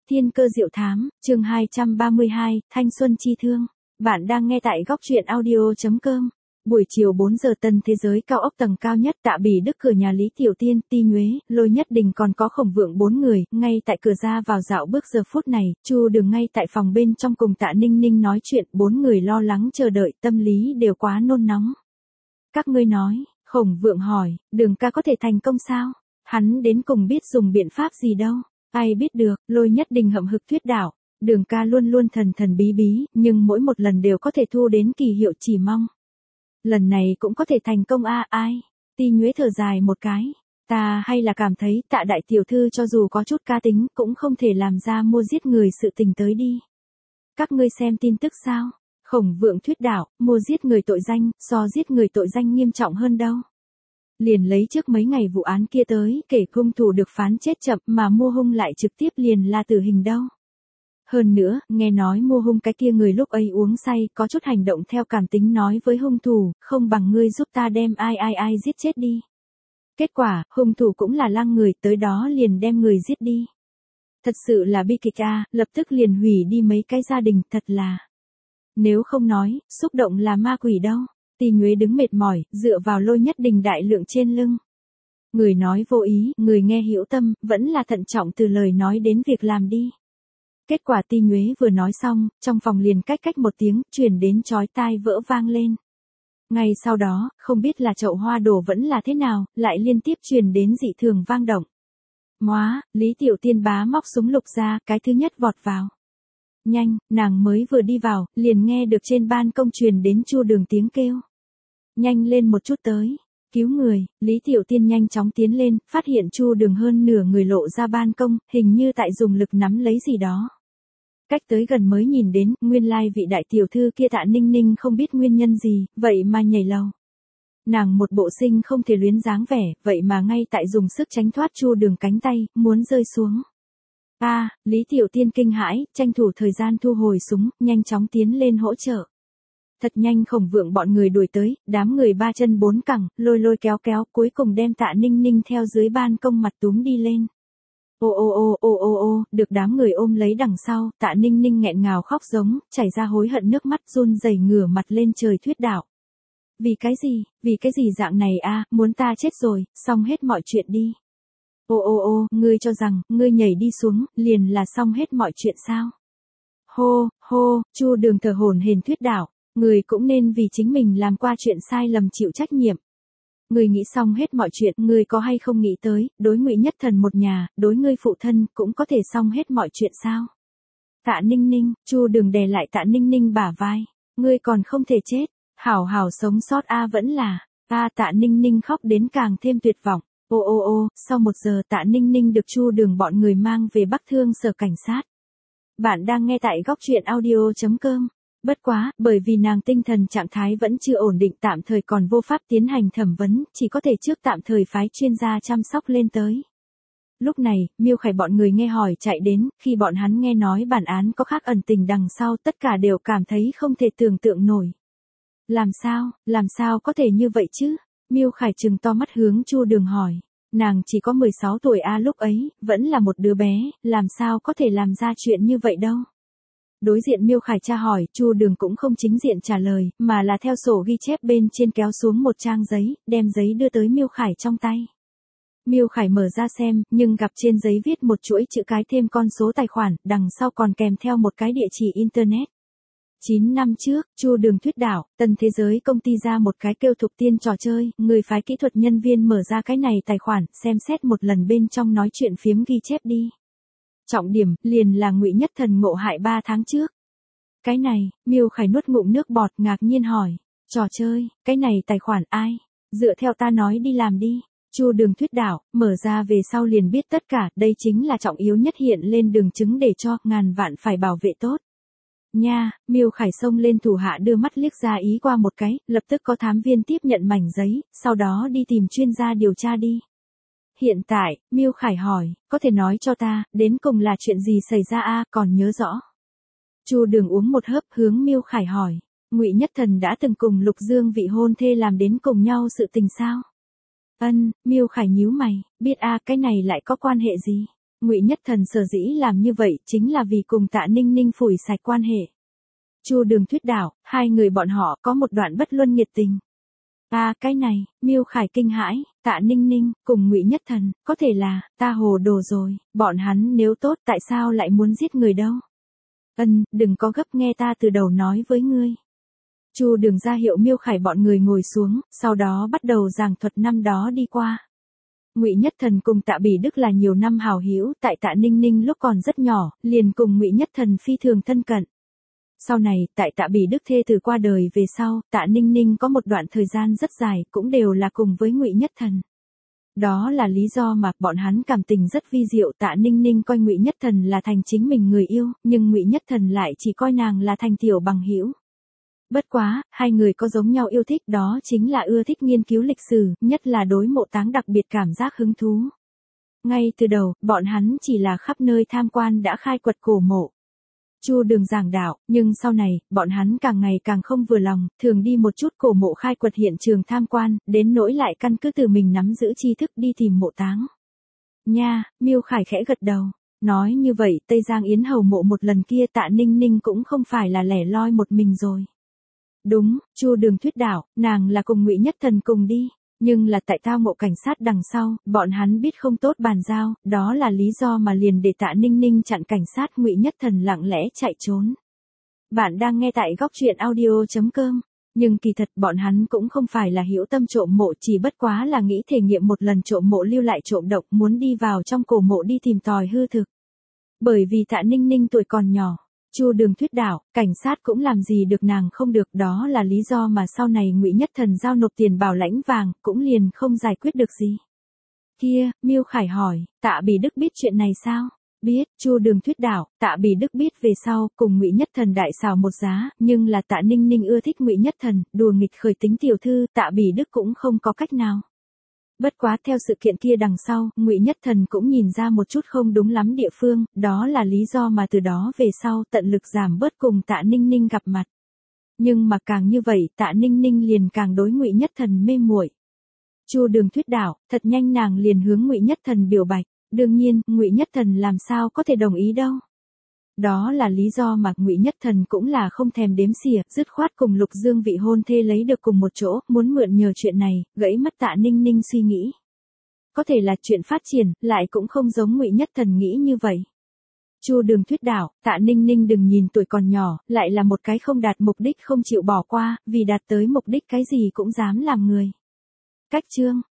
Thiên cơ diệu thám, chương 232, Thanh xuân chi thương. Bạn đang nghe tại góc truyện audio.com. Buổi chiều 4 giờ tân thế giới cao ốc tầng cao nhất Tạ Bỉ Đức cửa nhà Lý Tiểu Tiên, Ti Nhuế, Lôi Nhất Đình còn có Khổng Vượng 4 người, ngay tại cửa ra vào dạo bước giờ phút này, Chu Đường ngay tại phòng bên trong cùng Tạ Ninh Ninh nói chuyện, 4 người lo lắng chờ đợi, tâm lý đều quá nôn nóng. Các ngươi nói, Khổng Vượng hỏi, Đường ca có thể thành công sao? Hắn đến cùng biết dùng biện pháp gì đâu? Ai biết được, Lôi Nhất Đình hậm hực thuyết đạo, Đường ca luôn luôn thần thần bí bí, nhưng mỗi một lần đều có thể thu đến kỳ hiệu chỉ mong. Lần này cũng có thể thành công ai? Ti Nhuế thở dài một cái, ta hay là cảm thấy Tạ đại tiểu thư cho dù có chút ca tính cũng không thể làm ra mua giết người sự tình tới đi. Các ngươi xem tin tức sao? Khổng Vượng thuyết đạo, mua giết người tội danh, so giết người tội danh nghiêm trọng hơn đâu. Liền lấy trước mấy ngày vụ án kia tới, kể hung thủ được phán chết chậm mà mua hung lại trực tiếp liền là tử hình đâu. Hơn nữa, nghe nói mua hung cái kia người lúc ấy uống say, có chút hành động theo cảm tính nói với hung thủ, không bằng ngươi giúp ta đem ai giết chết đi. Kết quả, hung thủ cũng là lăng người, tới đó liền đem người giết đi. Thật sự là bi kịch lập tức liền hủy đi mấy cái gia đình, thật là. Nếu không nói, xúc động là ma quỷ đâu. Ti Nhuế đứng mệt mỏi, dựa vào Lôi Nhất Đình đại lượng trên lưng. Người nói vô ý, người nghe hữu tâm, vẫn là thận trọng từ lời nói đến việc làm đi. Kết quả Ti Nhuế vừa nói xong, trong phòng liền cách một tiếng, truyền đến chói tai vỡ vang lên. Ngay sau đó, không biết là chậu hoa đổ vẫn là thế nào, lại liên tiếp truyền đến dị thường vang động. Móa, Lý Tiểu Tiên bá móc súng lục ra, cái thứ nhất vọt vào. Nhanh, nàng mới vừa đi vào, liền nghe được trên ban công truyền đến Chu Đường tiếng kêu. Nhanh lên một chút tới, cứu người, Lý Tiểu Tiên nhanh chóng tiến lên, phát hiện Chu Đường hơn nửa người lộ ra ban công, hình như tại dùng lực nắm lấy gì đó. Cách tới gần mới nhìn đến, nguyên lai vị đại tiểu thư kia Tạ Ninh Ninh không biết nguyên nhân gì, vậy mà nhảy lầu. Nàng một bộ sinh không thể luyến dáng vẻ, vậy mà ngay tại dùng sức tránh thoát Chu Đường cánh tay, muốn rơi xuống. Lý Tiểu Tiên kinh hãi, tranh thủ thời gian thu hồi súng, nhanh chóng tiến lên hỗ trợ. Thật nhanh Khổng Vượng bọn người đuổi tới, đám người ba chân bốn cẳng, lôi kéo, cuối cùng đem Tạ Ninh Ninh theo dưới ban công mặt túm đi lên. Được đám người ôm lấy đằng sau, Tạ Ninh Ninh nghẹn ngào khóc giống, chảy ra hối hận nước mắt run rẩy ngửa mặt lên trời thuyết đạo. Vì cái gì dạng này muốn ta chết rồi, xong hết mọi chuyện đi. Ngươi cho rằng, ngươi nhảy đi xuống, liền là xong hết mọi chuyện sao? Chu Đường thở hổn hển thuyết đạo, người cũng nên vì chính mình làm qua chuyện sai lầm chịu trách nhiệm. Người nghĩ xong hết mọi chuyện, người có hay không nghĩ tới, đối Ngụy Nhất Thần một nhà, đối ngươi phụ thân, cũng có thể xong hết mọi chuyện sao? Tạ Ninh Ninh, Chu Đường đè lại Tạ Ninh Ninh bả vai, ngươi còn không thể chết, hảo sống sót vẫn là, Tạ Ninh Ninh khóc đến càng thêm tuyệt vọng. Sau 1 giờ Tạ Ninh Ninh được Chu Đường bọn người mang về Bắc Thương sở cảnh sát. Bạn đang nghe tại góc truyện audio.com. Bất quá, bởi vì nàng tinh thần trạng thái vẫn chưa ổn định tạm thời còn vô pháp tiến hành thẩm vấn, chỉ có thể trước tạm thời phái chuyên gia chăm sóc lên tới. Lúc này, Miêu Khải bọn người nghe hỏi chạy đến, khi bọn hắn nghe nói bản án có khác ẩn tình đằng sau tất cả đều cảm thấy không thể tưởng tượng nổi. Làm sao có thể như vậy chứ? Miêu Khải trừng to mắt hướng Chu Đường hỏi. Nàng chỉ có 16 tuổi lúc ấy, vẫn là một đứa bé, làm sao có thể làm ra chuyện như vậy đâu. Đối diện Miêu Khải tra hỏi, Chu Đường cũng không chính diện trả lời, mà là theo sổ ghi chép bên trên kéo xuống một trang giấy, đem giấy đưa tới Miêu Khải trong tay. Miêu Khải mở ra xem, nhưng gặp trên giấy viết một chuỗi chữ cái thêm con số tài khoản, đằng sau còn kèm theo một cái địa chỉ internet. 9 năm trước, Chu Đường thuyết đạo, Tân Thế Giới công ty ra một cái kêu Thục Tiên trò chơi, người phái kỹ thuật nhân viên mở ra cái này tài khoản, xem xét một lần bên trong nói chuyện phiếm ghi chép đi. Trọng điểm, liền là Ngụy Nhất Thần ngộ hại 3 tháng trước. Cái này, Miêu Khải nuốt ngụm nước bọt ngạc nhiên hỏi, trò chơi, cái này tài khoản ai? Dựa theo ta nói đi làm đi. Chu Đường thuyết đạo, mở ra về sau liền biết tất cả, đây chính là trọng yếu nhất hiện lên đường chứng để cho, ngàn vạn phải bảo vệ tốt. Nha, Miêu Khải xông lên thủ hạ đưa mắt liếc ra ý qua một cái, lập tức có thám viên tiếp nhận mảnh giấy, sau đó đi tìm chuyên gia điều tra đi. Hiện tại, Miêu Khải hỏi, có thể nói cho ta, đến cùng là chuyện gì xảy ra còn nhớ rõ. Chu Đường uống một hớp hướng Miêu Khải hỏi, Ngụy Nhất Thần đã từng cùng Lục Dương vị hôn thê làm đến cùng nhau sự tình sao? Miêu Khải nhíu mày, biết cái này lại có quan hệ gì? Ngụy Nhất Thần sở dĩ làm như vậy chính là vì cùng Tạ Ninh Ninh phủi sạch quan hệ. Chu Đường thuyết đạo, hai người bọn họ có một đoạn bất luân nhiệt tình. Cái này, Miêu Khải kinh hãi, Tạ Ninh Ninh, cùng Ngụy Nhất Thần, có thể là, ta hồ đồ rồi, bọn hắn nếu tốt tại sao lại muốn giết người đâu. Đừng có gấp, nghe ta từ đầu nói với ngươi. Chu Đường ra hiệu Miêu Khải bọn người ngồi xuống, sau đó bắt đầu giảng thuật năm đó đi qua. Ngụy Nhất Thần cùng Tạ Bỉ Đức là nhiều năm hảo hữu, tại Tạ Ninh Ninh lúc còn rất nhỏ, liền cùng Ngụy Nhất Thần phi thường thân cận. Sau này, tại Tạ Bỉ Đức thê từ qua đời về sau, Tạ Ninh Ninh có một đoạn thời gian rất dài, cũng đều là cùng với Ngụy Nhất Thần. Đó là lý do mà bọn hắn cảm tình rất vi diệu. Tạ Ninh Ninh coi Ngụy Nhất Thần là thành chính mình người yêu, nhưng Ngụy Nhất Thần lại chỉ coi nàng là thành tiểu bằng hữu. Bất quá, hai người có giống nhau yêu thích, đó chính là ưa thích nghiên cứu lịch sử, nhất là đối mộ táng đặc biệt cảm giác hứng thú. Ngay từ đầu, bọn hắn chỉ là khắp nơi tham quan đã khai quật cổ mộ. Chu Đường giảng đạo, nhưng sau này, bọn hắn càng ngày càng không vừa lòng, thường đi một chút cổ mộ khai quật hiện trường tham quan, đến nỗi lại căn cứ từ mình nắm giữ tri thức đi tìm mộ táng. Nha, Miêu Khải khẽ gật đầu. Nói như vậy, Tây Giang Yến Hầu mộ một lần kia Tạ Ninh Ninh cũng không phải là lẻ loi một mình rồi. Đúng, Chu Đường thuyết đạo, nàng là cùng Ngụy Nhất Thần cùng đi, nhưng là tại tao mộ cảnh sát đằng sau, bọn hắn biết không tốt bàn giao, đó là lý do mà liền để Tạ Ninh Ninh chặn cảnh sát. Ngụy Nhất Thần lặng lẽ chạy trốn. Bạn đang nghe tại góc truyện audio.com, nhưng kỳ thật bọn hắn cũng không phải là hữu tâm trộm mộ, chỉ bất quá là nghĩ thể nghiệm một lần trộm mộ lưu lại trộm độc, muốn đi vào trong cổ mộ đi tìm tòi hư thực. Bởi vì Tạ Ninh Ninh tuổi còn nhỏ. Chu Đường thuyết đạo, cảnh sát cũng làm gì được nàng không được, đó là lý do mà sau này Ngụy Nhất Thần giao nộp tiền bảo lãnh vàng, cũng liền không giải quyết được gì. Kia, Miêu Khải hỏi, Tạ Bỉ Đức biết chuyện này sao? Biết, Chu Đường thuyết đạo, Tạ Bỉ Đức biết về sau, cùng Ngụy Nhất Thần đại xảo một giá, nhưng là Tạ Ninh Ninh ưa thích Ngụy Nhất Thần, đùa nghịch khởi tính tiểu thư, Tạ Bỉ Đức cũng không có cách nào. Bất quá theo sự kiện kia đằng sau, Ngụy Nhất Thần cũng nhìn ra một chút không đúng lắm địa phương, đó là lý do mà từ đó về sau tận lực giảm bớt cùng Tạ Ninh Ninh gặp mặt. Nhưng mà càng như vậy, Tạ Ninh Ninh liền càng đối Ngụy Nhất Thần mê muội. Chu Đường thuyết đạo, thật nhanh nàng liền hướng Ngụy Nhất Thần biểu bạch, đương nhiên, Ngụy Nhất Thần làm sao có thể đồng ý đâu. Đó là lý do mà Ngụy Nhất Thần cũng là không thèm đếm xỉa, dứt khoát cùng Lục Dương vị hôn thê lấy được cùng một chỗ, muốn mượn nhờ chuyện này, gãy mất Tạ Ninh Ninh suy nghĩ. Có thể là chuyện phát triển, lại cũng không giống Ngụy Nhất Thần nghĩ như vậy. Chu Đường thuyết đạo, Tạ Ninh Ninh đừng nhìn tuổi còn nhỏ, lại là một cái không đạt mục đích không chịu bỏ qua, vì đạt tới mục đích cái gì cũng dám làm người. Cách chương